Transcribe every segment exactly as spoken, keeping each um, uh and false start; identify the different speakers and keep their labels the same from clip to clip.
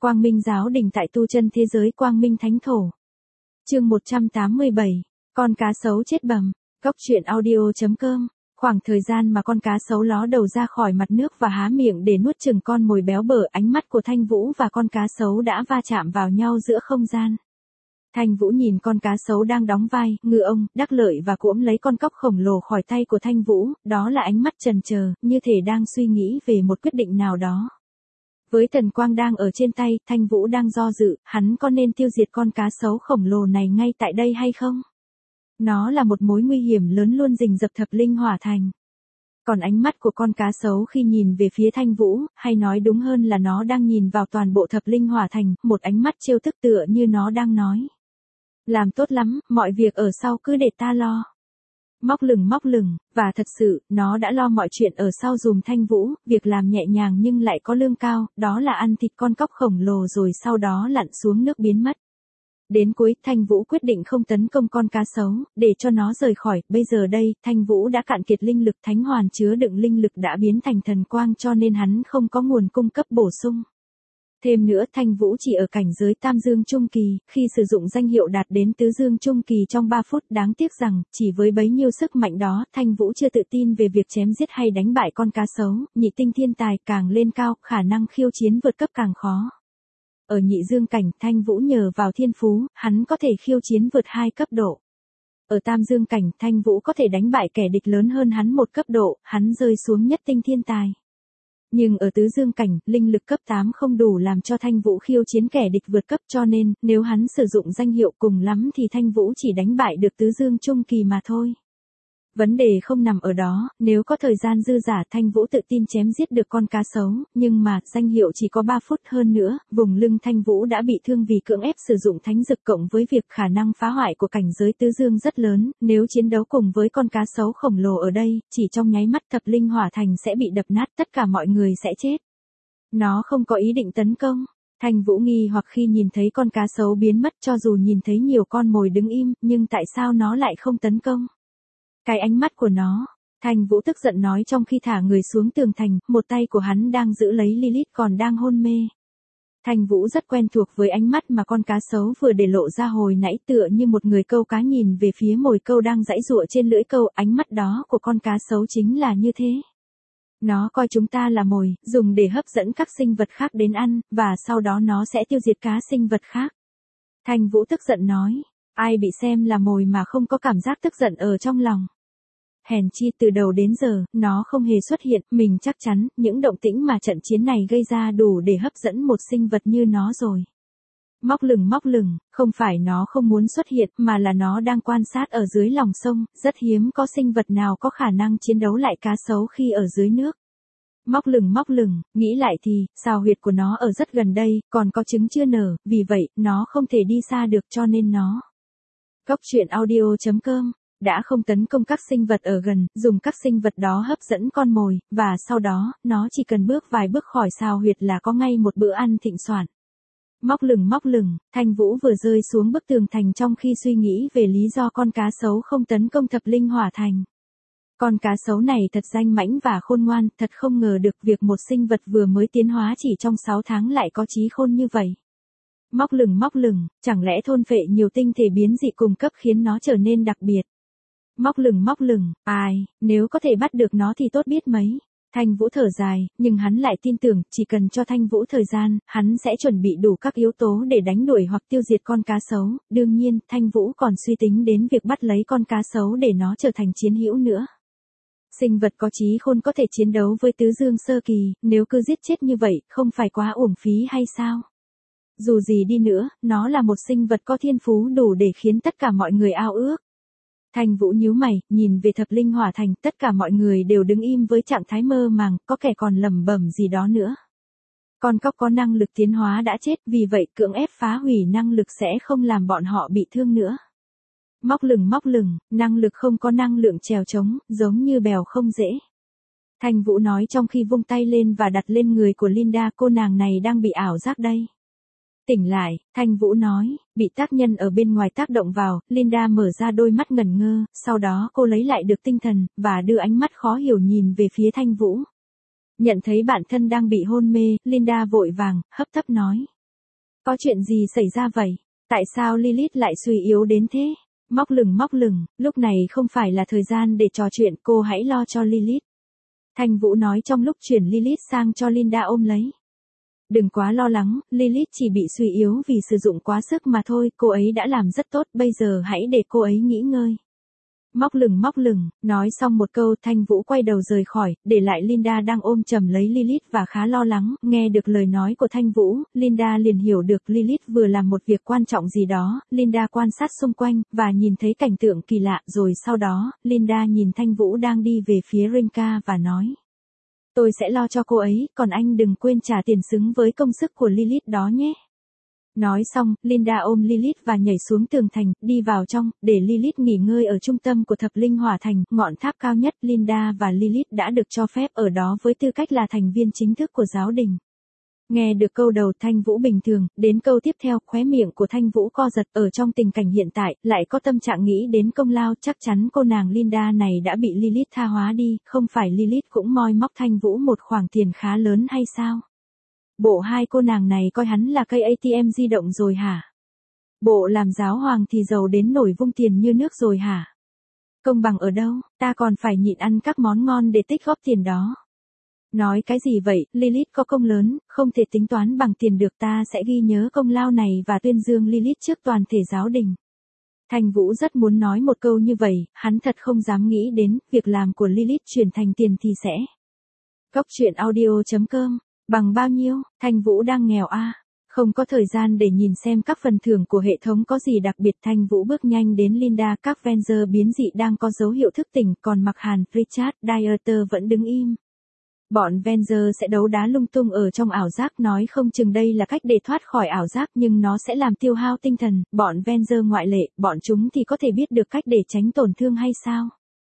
Speaker 1: Quang Minh Giáo Đình tại tu chân thế giới Quang Minh Thánh Thổ. Chương một trăm tám mươi bảy, con cá sấu chết bầm. Góc truyện audio chấm com. Khoảng thời gian mà con cá sấu ló đầu ra khỏi mặt nước và há miệng để nuốt chửng con mồi béo bở, ánh mắt của Thanh Vũ và con cá sấu đã va chạm vào nhau giữa không gian. Thanh Vũ nhìn con cá sấu đang đóng vai ngư ông, đắc lợi và cuỗm lấy con cóc khổng lồ khỏi tay của Thanh Vũ, đó là ánh mắt chần chờ, như thể đang suy nghĩ về một quyết định nào đó. Với thần quang đang ở trên tay, Thanh Vũ đang do dự, hắn có nên tiêu diệt con cá sấu khổng lồ này ngay tại đây hay không? Nó là một mối nguy hiểm lớn luôn rình rập thập linh hỏa thành. Còn ánh mắt của con cá sấu khi nhìn về phía Thanh Vũ, hay nói đúng hơn là nó đang nhìn vào toàn bộ thập linh hỏa thành, một ánh mắt trêu tức tựa như nó đang nói: làm tốt lắm, mọi việc ở sau cứ để ta lo. Móc lửng móc lửng, và thật sự, nó đã lo mọi chuyện ở sau dùm Thanh Vũ, việc làm nhẹ nhàng nhưng lại có lương cao, đó là ăn thịt con cóc khổng lồ rồi sau đó lặn xuống nước biến mất. Đến cuối, Thanh Vũ quyết định không tấn công con cá sấu, để cho nó rời khỏi. Bây giờ đây, Thanh Vũ đã cạn kiệt linh lực, thánh hoàn chứa đựng linh lực đã biến thành thần quang, cho nên hắn không có nguồn cung cấp bổ sung. Thêm nữa, Thanh Vũ chỉ ở cảnh giới Tam Dương Trung Kỳ, khi sử dụng danh hiệu đạt đến Tứ Dương Trung Kỳ trong ba phút. Đáng tiếc rằng, chỉ với bấy nhiêu sức mạnh đó, Thanh Vũ chưa tự tin về việc chém giết hay đánh bại con cá sấu. Nhị tinh thiên tài càng lên cao, khả năng khiêu chiến vượt cấp càng khó. Ở nhị dương cảnh, Thanh Vũ nhờ vào thiên phú, hắn có thể khiêu chiến vượt hai cấp độ. Ở tam dương cảnh, Thanh Vũ có thể đánh bại kẻ địch lớn hơn hắn một cấp độ, hắn rơi xuống nhất tinh thiên tài. Nhưng ở tứ dương cảnh, linh lực cấp tám không đủ làm cho Thanh Vũ khiêu chiến kẻ địch vượt cấp, cho nên, nếu hắn sử dụng danh hiệu cùng lắm thì Thanh Vũ chỉ đánh bại được tứ dương trung kỳ mà thôi. Vấn đề không nằm ở đó, nếu có thời gian dư dả Thanh Vũ tự tin chém giết được con cá sấu, nhưng mà, danh hiệu chỉ có ba phút hơn nữa, vùng lưng Thanh Vũ đã bị thương vì cưỡng ép sử dụng thánh dực cộng với việc khả năng phá hoại của cảnh giới tứ dương rất lớn, nếu chiến đấu cùng với con cá sấu khổng lồ ở đây, chỉ trong nháy mắt thập linh hỏa thành sẽ bị đập nát, tất cả mọi người sẽ chết. Nó không có ý định tấn công. Thanh Vũ nghi hoặc khi nhìn thấy con cá sấu biến mất, cho dù nhìn thấy nhiều con mồi đứng im, nhưng tại sao nó lại không tấn công? Cái ánh mắt của nó, Thanh Vũ tức giận nói trong khi thả người xuống tường thành, một tay của hắn đang giữ lấy Lilith còn đang hôn mê. Thanh Vũ rất quen thuộc với ánh mắt mà con cá sấu vừa để lộ ra hồi nãy, tựa như một người câu cá nhìn về phía mồi câu đang giãy giụa trên lưỡi câu, ánh mắt đó của con cá sấu chính là như thế. Nó coi chúng ta là mồi, dùng để hấp dẫn các sinh vật khác đến ăn, và sau đó nó sẽ tiêu diệt cá sinh vật khác. Thanh Vũ tức giận nói. Ai bị xem là mồi mà không có cảm giác tức giận ở trong lòng. Hèn chi từ đầu đến giờ, nó không hề xuất hiện, mình chắc chắn, những động tĩnh mà trận chiến này gây ra đủ để hấp dẫn một sinh vật như nó rồi. Móc lửng móc lửng, không phải nó không muốn xuất hiện, mà là nó đang quan sát ở dưới lòng sông, rất hiếm có sinh vật nào có khả năng chiến đấu lại cá sấu khi ở dưới nước. Móc lửng móc lửng, nghĩ lại thì, sao huyệt của nó ở rất gần đây, còn có trứng chưa nở, vì vậy, nó không thể đi xa được cho nên nó. Góc truyện audio chấm com, đã không tấn công các sinh vật ở gần, dùng các sinh vật đó hấp dẫn con mồi, và sau đó, nó chỉ cần bước vài bước khỏi sao huyệt là có ngay một bữa ăn thịnh soạn. Móc lửng móc lửng, Thanh Vũ vừa rơi xuống bức tường thành trong khi suy nghĩ về lý do con cá sấu không tấn công thập linh hỏa thành. Con cá sấu này thật danh mãnh và khôn ngoan, thật không ngờ được việc một sinh vật vừa mới tiến hóa chỉ trong sáu tháng lại có trí khôn như vậy. Móc lửng móc lửng, chẳng lẽ thôn phệ nhiều tinh thể biến dị cùng cấp khiến nó trở nên đặc biệt. Móc lửng móc lửng, ai, nếu có thể bắt được nó thì tốt biết mấy. Thanh Vũ thở dài, nhưng hắn lại tin tưởng, chỉ cần cho Thanh Vũ thời gian, hắn sẽ chuẩn bị đủ các yếu tố để đánh đuổi hoặc tiêu diệt con cá sấu. Đương nhiên, Thanh Vũ còn suy tính đến việc bắt lấy con cá sấu để nó trở thành chiến hữu nữa. Sinh vật có trí khôn có thể chiến đấu với tứ dương sơ kỳ, nếu cứ giết chết như vậy, không phải quá uổng phí hay sao? Dù gì đi nữa, nó là một sinh vật có thiên phú đủ để khiến tất cả mọi người ao ước. Thanh Vũ nhíu mày, nhìn về thập linh hỏa thành, tất cả mọi người đều đứng im với trạng thái mơ màng, có kẻ còn lẩm bẩm gì đó nữa. Con cóc có năng lực tiến hóa đã chết, vì vậy cưỡng ép phá hủy năng lực sẽ không làm bọn họ bị thương nữa. Móc lửng móc lửng, năng lực không có năng lượng trèo trống, giống như bèo không dễ. Thanh Vũ nói trong khi vung tay lên và đặt lên người của Linda, cô nàng này đang bị ảo giác đây. Tỉnh lại, Thanh Vũ nói, bị tác nhân ở bên ngoài tác động vào, Linda mở ra đôi mắt ngẩn ngơ, sau đó cô lấy lại được tinh thần, và đưa ánh mắt khó hiểu nhìn về phía Thanh Vũ. Nhận thấy bản thân đang bị hôn mê, Linda vội vàng, hấp tấp nói. Có chuyện gì xảy ra vậy? Tại sao Lilith lại suy yếu đến thế? Móc lửng móc lửng, lúc này không phải là thời gian để trò chuyện, cô hãy lo cho Lilith. Thanh Vũ nói trong lúc chuyển Lilith sang cho Linda ôm lấy. Đừng quá lo lắng, Lilith chỉ bị suy yếu vì sử dụng quá sức mà thôi, cô ấy đã làm rất tốt, bây giờ hãy để cô ấy nghỉ ngơi. Móc lửng móc lửng, nói xong một câu Thanh Vũ quay đầu rời khỏi, để lại Linda đang ôm chầm lấy Lilith và khá lo lắng, nghe được lời nói của Thanh Vũ, Linda liền hiểu được Lilith vừa làm một việc quan trọng gì đó, Linda quan sát xung quanh, và nhìn thấy cảnh tượng kỳ lạ, rồi sau đó, Linda nhìn Thanh Vũ đang đi về phía Rinka và nói. Tôi sẽ lo cho cô ấy, còn anh đừng quên trả tiền xứng với công sức của Lilith đó nhé. Nói xong, Linda ôm Lilith và nhảy xuống tường thành, đi vào trong, để Lilith nghỉ ngơi ở trung tâm của thập linh hỏa thành, ngọn tháp cao nhất. Linda và Lilith đã được cho phép ở đó với tư cách là thành viên chính thức của giáo đình. Nghe được câu đầu Thanh Vũ bình thường, đến câu tiếp theo, khóe miệng của Thanh Vũ co giật, ở trong tình cảnh hiện tại, lại có tâm trạng nghĩ đến công lao, chắc chắn cô nàng Linda này đã bị Lilith tha hóa đi, không phải Lilith cũng moi móc Thanh Vũ một khoản tiền khá lớn hay sao? Bộ hai cô nàng này coi hắn là cây a tê em di động rồi hả? Bộ làm giáo hoàng thì giàu đến nổi vung tiền như nước rồi hả? Công bằng ở đâu, ta còn phải nhịn ăn các món ngon để tích góp tiền đó. Nói cái gì vậy, Lilith có công lớn, không thể tính toán bằng tiền được, ta sẽ ghi nhớ công lao này và tuyên dương Lilith trước toàn thể giáo đình. Thanh Vũ rất muốn nói một câu như vậy, hắn thật không dám nghĩ đến, việc làm của Lilith chuyển thành tiền thì sẽ. Góc truyện audio chấm com, bằng bao nhiêu, Thanh Vũ đang nghèo a à? Không có thời gian để nhìn xem các phần thưởng của hệ thống có gì đặc biệt. Thanh Vũ bước nhanh đến Linda, các Venger biến dị đang có dấu hiệu thức tỉnh, còn Mặc Hàn, Richard, Dieter vẫn đứng im. Bọn Venger sẽ đấu đá lung tung ở trong ảo giác, nói không chừng đây là cách để thoát khỏi ảo giác nhưng nó sẽ làm tiêu hao tinh thần, bọn Venger ngoại lệ, bọn chúng thì có thể biết được cách để tránh tổn thương hay sao?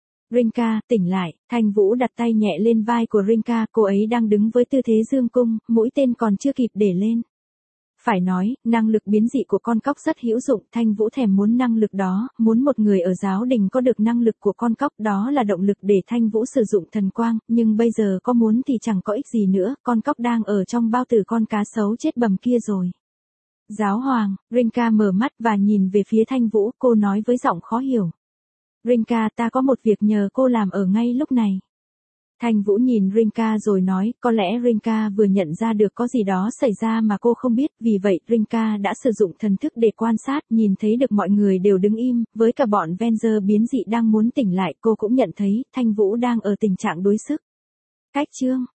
Speaker 1: Rinka, tỉnh lại, Thanh Vũ đặt tay nhẹ lên vai của Rinka, cô ấy đang đứng với tư thế dương cung, mũi tên còn chưa kịp để lên. Phải nói, năng lực biến dị của con cóc rất hữu dụng, Thanh Vũ thèm muốn năng lực đó, muốn một người ở giáo đình có được năng lực của con cóc, đó là động lực để Thanh Vũ sử dụng thần quang, nhưng bây giờ có muốn thì chẳng có ích gì nữa, con cóc đang ở trong bao tử con cá sấu chết bầm kia rồi. Giáo hoàng, Rinka mở mắt và nhìn về phía Thanh Vũ, cô nói với giọng khó hiểu. Rinka, ta có một việc nhờ cô làm ở ngay lúc này. Thanh Vũ nhìn Rinka rồi nói, có lẽ Rinka vừa nhận ra được có gì đó xảy ra mà cô không biết, vì vậy Rinka đã sử dụng thần thức để quan sát, nhìn thấy được mọi người đều đứng im, với cả bọn Venger biến dị đang muốn tỉnh lại, cô cũng nhận thấy, Thanh Vũ đang ở tình trạng đuối sức. Cách chương